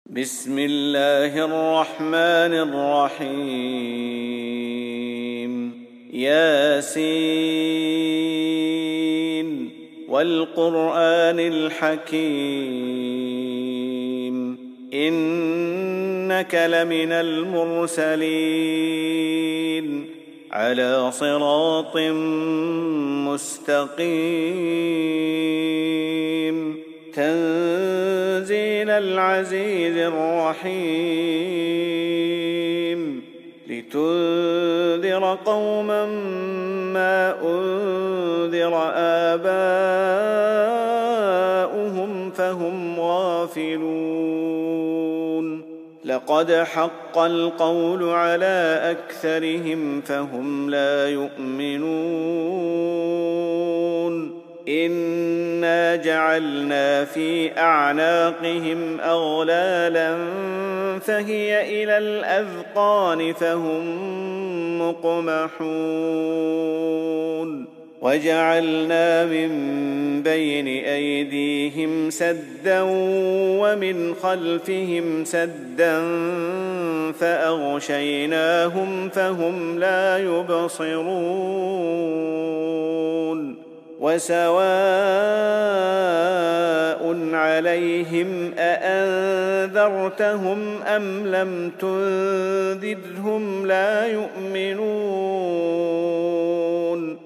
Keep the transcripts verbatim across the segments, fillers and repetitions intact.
بسم الله الرحمن الرحيم ياسين والقرآن الحكيم إنك لمن المرسلين على صراط مستقيم تنزيل العزيز الرحيم لتنذر قوما ما أنذر آباؤهم فهم غافلون لقد حق القول على أكثرهم فهم لا يؤمنون إنا جعلنا في أعناقهم أغلالا فهي إلى الأذقان فهم مقمحون وجعلنا من بين أيديهم سدا ومن خلفهم سدا فأغشيناهم فهم لا يبصرون وسواء عليهم أأنذرتهم أم لم تنذرهم لا يؤمنون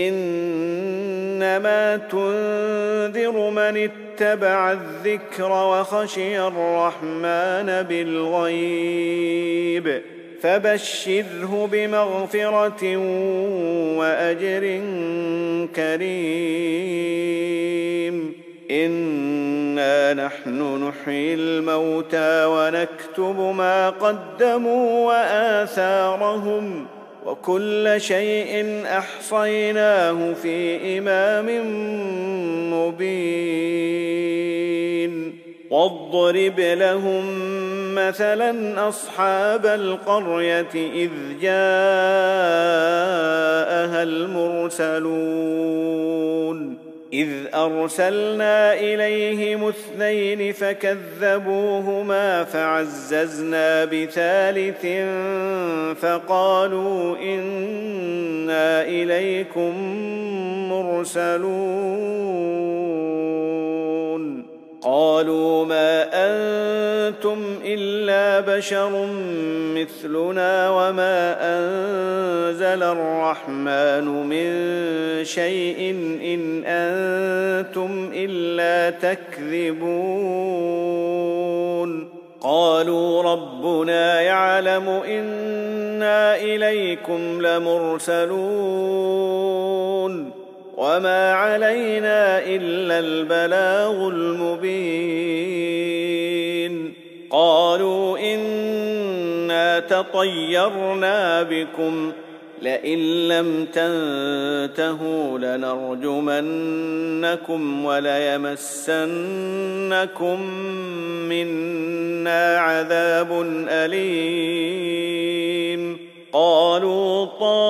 إنما تنذر من اتبع الذكر وخشي الرحمن بالغيب فبشره بمغفرة وأجر كريم إنا نحن نحيي الموتى ونكتب ما قدموا وآثارهم وكل شيء أحصيناه في إمام مبين واضرب لهم مثلا أصحاب القرية إذ جاءها المرسلون إذ أرسلنا إليهم اثنين فكذبوهما فعززنا بثالث فقالوا إنا إليكم مرسلون قالوا ما أنتم إلا بشر مثلنا وما أنزل الرحمن من شيء إن أنتم إلا تكذبون قالوا ربنا يعلم إنا إليكم لمرسلون وما علينا إلا البلاغ المبين قالوا إنا تطيرنا بكم لئن لم تنتهوا لنرجمنكم وليمسنكم منا عذاب أليم قالوا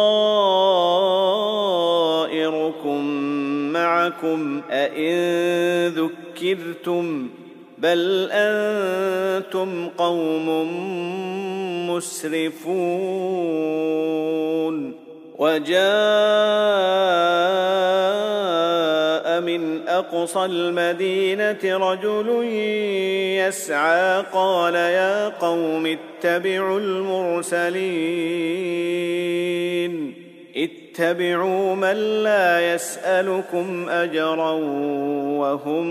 طائركم معكم أئن ذكرتم بل أنتم قوم مسرفون وجاء من أقصى المدينة رجل يسعى قال يا قوم اتبعوا المرسلين اتبعوا من لا يسألكم أجرا وهم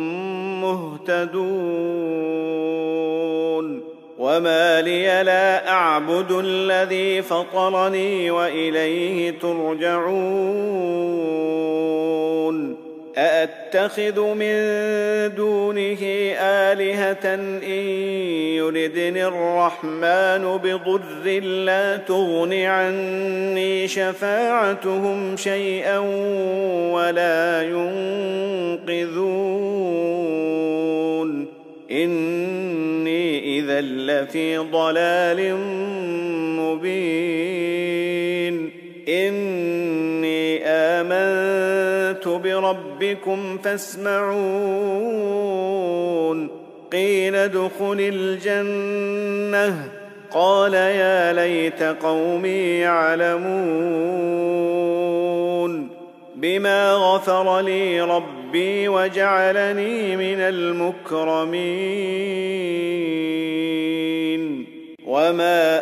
مهتدون وما لي لا أعبد الذي فطرني وإليه ترجعون أأتخذ من دونه آلهة إن يردني الرحمن بضر لا تغن عني شفاعتهم شيئا ولا ينقذون إني إذا لفي ضلال مبين إني آمنت بربكم فاسمعون قيل ادخل الجنة قال يا ليت قومي يعلمون بما غفر لي ربي وجعلني من المكرمين وما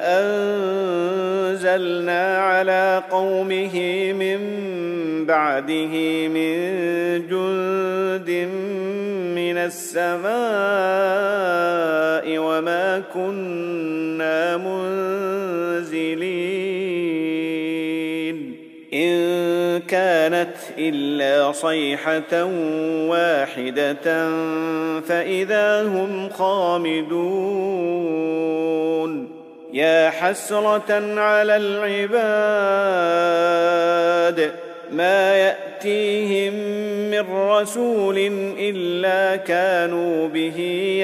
أنزلنا على قومه من بعده من جند من السماء وما كنا منزلين إن كانت إلا صيحة واحدة فإذا هم خامدون يا حسرة على العباد ما يأتيهم من رسول إلا كانوا به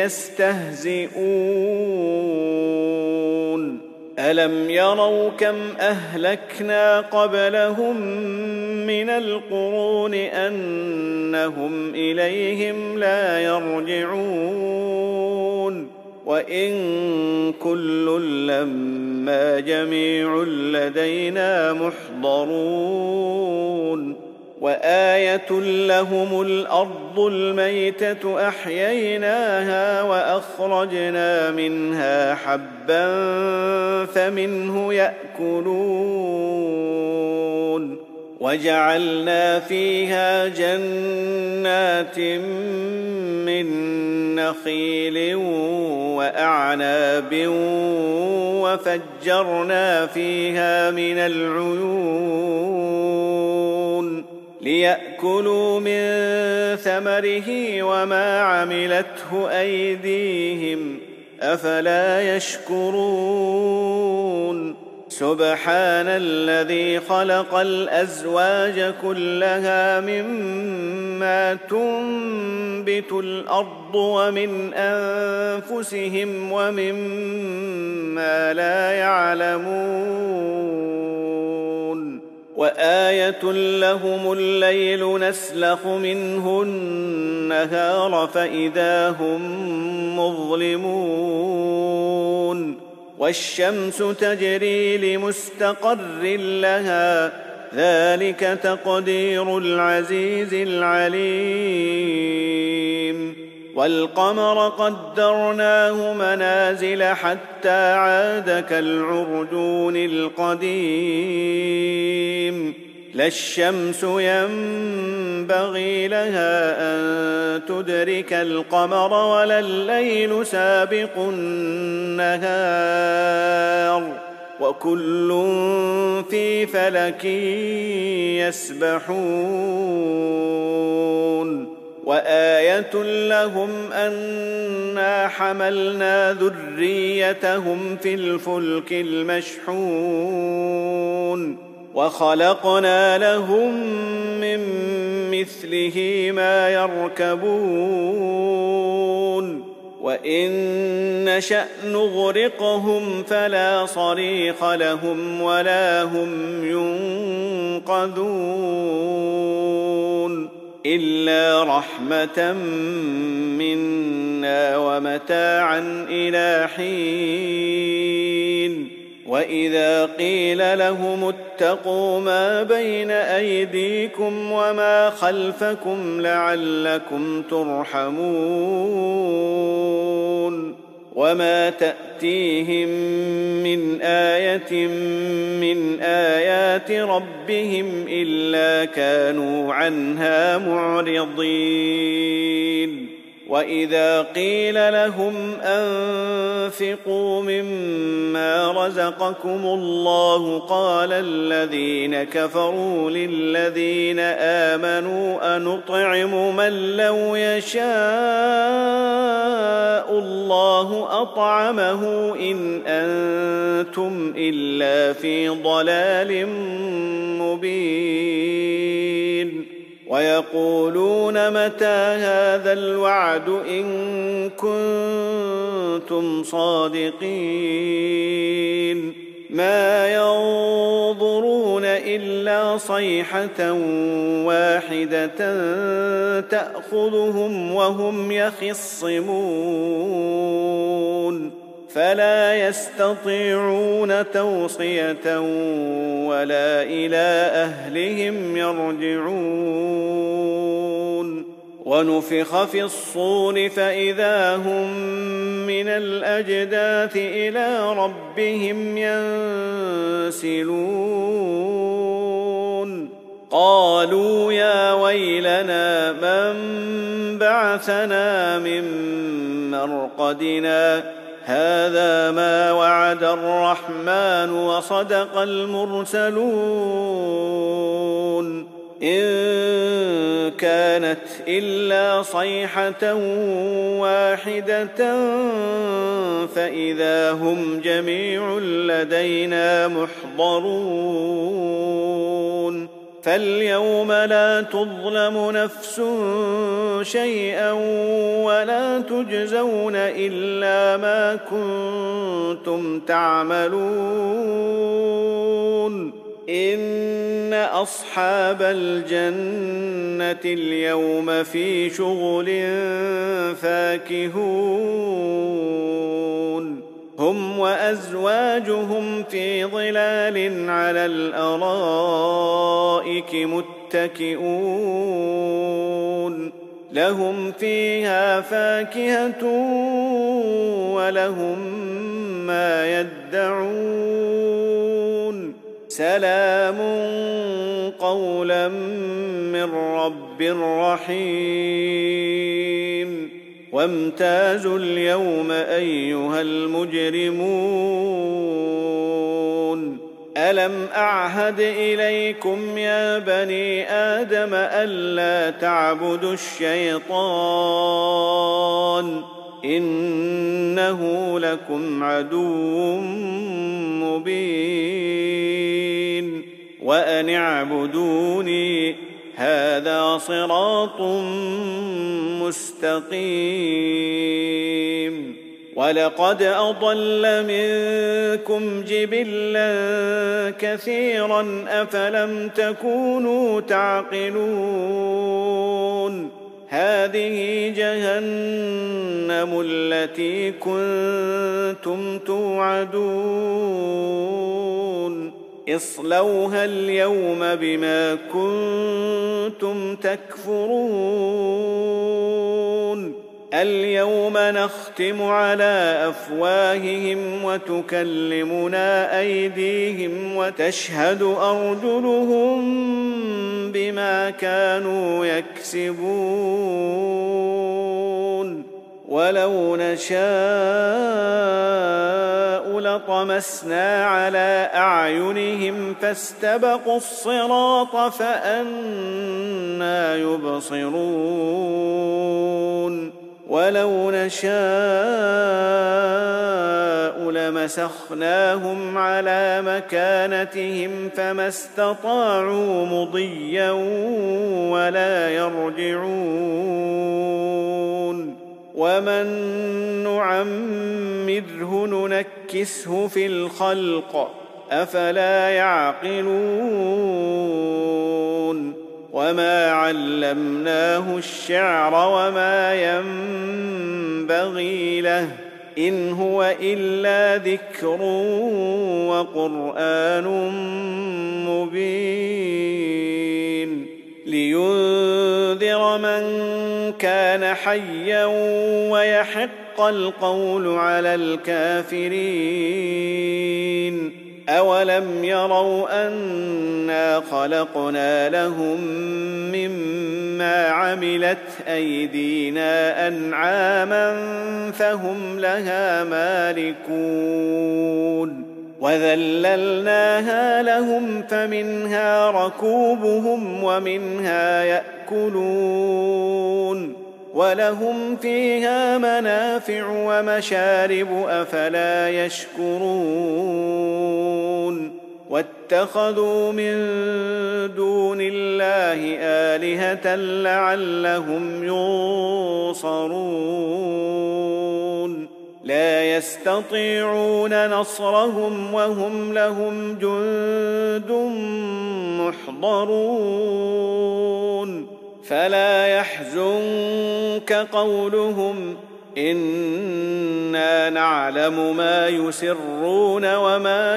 يستهزئون ألم يروا كم أهلكنا قبلهم من القرون أنهم إليهم لا يرجعون وإن كل لما جميع لدينا محضرون وآية لهم الأرض الميتة أحييناها وأخرجنا منها حبا فمنه يأكلون وجعلنا فيها جنات من نخيل وأعناب وفجرنا فيها من العيون ليأكلوا من ثمره وما عملته أيديهم أفلا يشكرون سبحان الذي خلق الأزواج كلها مما تنبت الأرض ومن أنفسهم ومما لا يعلمون وآية لهم الليل نسلخ منه النهار فإذا هم مظلمون والشمس تجري لمستقر لها ذلك تقدير العزيز العليم والقمر قدرناه منازل حتى عاد كالعرجون القديم لا الشمس ينبغي لها أن تدرك القمر ولا الليل سابق النهار وكل في فلك يسبحون وآية لهم أنا حملنا ذريتهم في الفلك المشحون وخلقنا لهم من مثله ما يركبون وإن نشأ نغرقهم فلا صريخ لهم ولا هم ينقذون إلا رحمة منا ومتاعا إلى حين وإذا قيل لهم اتقوا ما بين أيديكم وما خلفكم لعلكم ترحمون وما تأتيهم من آية من آيات ربهم إلا كانوا عنها معرضين وإذا قيل لهم أنفقوا مما رزقكم الله قال الذين كفروا للذين آمنوا أنطعم من لو يشاء الله أطعمه إن أنتم إلا في ضلال مبين ويقولون متى هذا الوعد إن كنتم صادقين ما ينظرون إلا صيحة واحدة تأخذهم وهم يخصمون فلا يستطيعون توصية ولا إلى أهلهم يرجعون ونفخ في الصور فإذا هم من الأجداث إلى ربهم ينسلون قالوا يا ويلنا من بعثنا من مرقدنا هذا ما وعد الرحمن وصدق المرسلون إن كانت إلا صيحة واحدة فإذا هم جميع لدينا محضرون فاليوم لا تظلم نفس شيئا ولا تجزون إلا ما كنتم تعملون إن أصحاب الجنة اليوم في شغل فاكهون هم وأزواجهم في ظلال على الأرائك متكئون لهم فيها فاكهة ولهم ما يدعون سلام قولا من رب رحيم وامتازوا اليوم أيها المجرمون ألم أعهد إليكم يا بني آدم ألا تعبدوا الشيطان إنه لكم عدو مبين وأن اعبدوني هذا صراط مستقيم ولقد أضل منكم جبلا كثيرا أفلم تكونوا تعقلون هذه جهنم التي كنتم توعدون اصلوها اليوم بما كنتم تكفرون اليوم نختم على أفواههم وتكلمنا أيديهم وتشهد أرجلهم بما كانوا يكسبون ولو نشاء لطمسنا على أعينهم فاستبقوا الصراط فأنى يبصرون ولو نشاء لمسخناهم على مكانتهم فما استطاعوا مضيا ولا يرجعون ومن نعمره ننكسه في الخلق أفلا يعقلون وما علمناه الشعر وما ينبغي له إن هو إلا ذكر وقرآن مبين لينذر من كان حيا ويحق القول على الكافرين أولم يروا أنا خلقنا لهم مما عملت أيدينا أنعاما فهم لها مالكون وذللناها لهم فمنها ركوبهم ومنها يأكلون ولهم فيها منافع ومشارب أفلا يشكرون واتخذوا من دون الله آلهة لعلهم ينصرون لا يستطيعون نصرهم وهم لهم جند محضرون فلا يحزنك قولهم إنا نعلم ما يسرون وما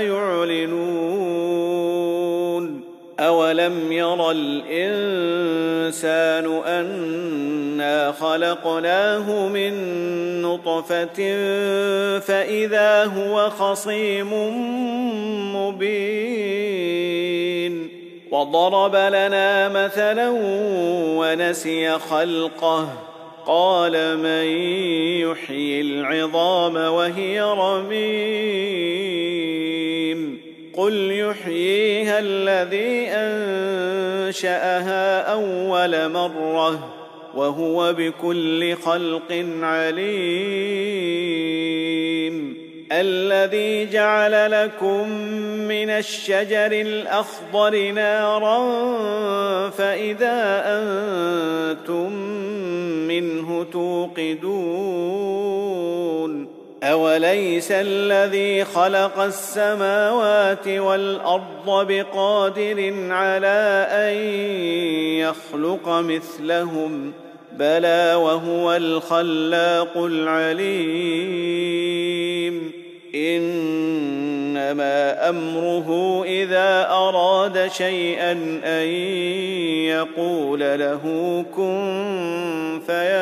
يعلنون أولم ير الإنسان أنا خلقناه من نطفة فإذا هو خصيم مبين وضرب لنا مثلا ونسي خلقه قال من يحيي العظام وهي رميم قل يحييها الذي أنشأها أول مرة وهو بكل خلق عليم الذي جعل لكم من الشجر الأخضر نارا فإذا أنتم منه توقدون أوليس الذي خلق السماوات والأرض بقادر على أن يخلق مثلهم بلى وهو الخلاق العليم إنما أمره إذا أراد شيئا أن يقول له كن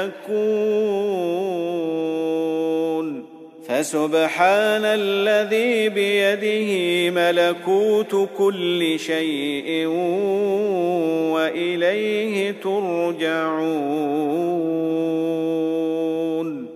فيكون فسبحان الذي بيده ملكوت كل شيء وإليه ترجعون.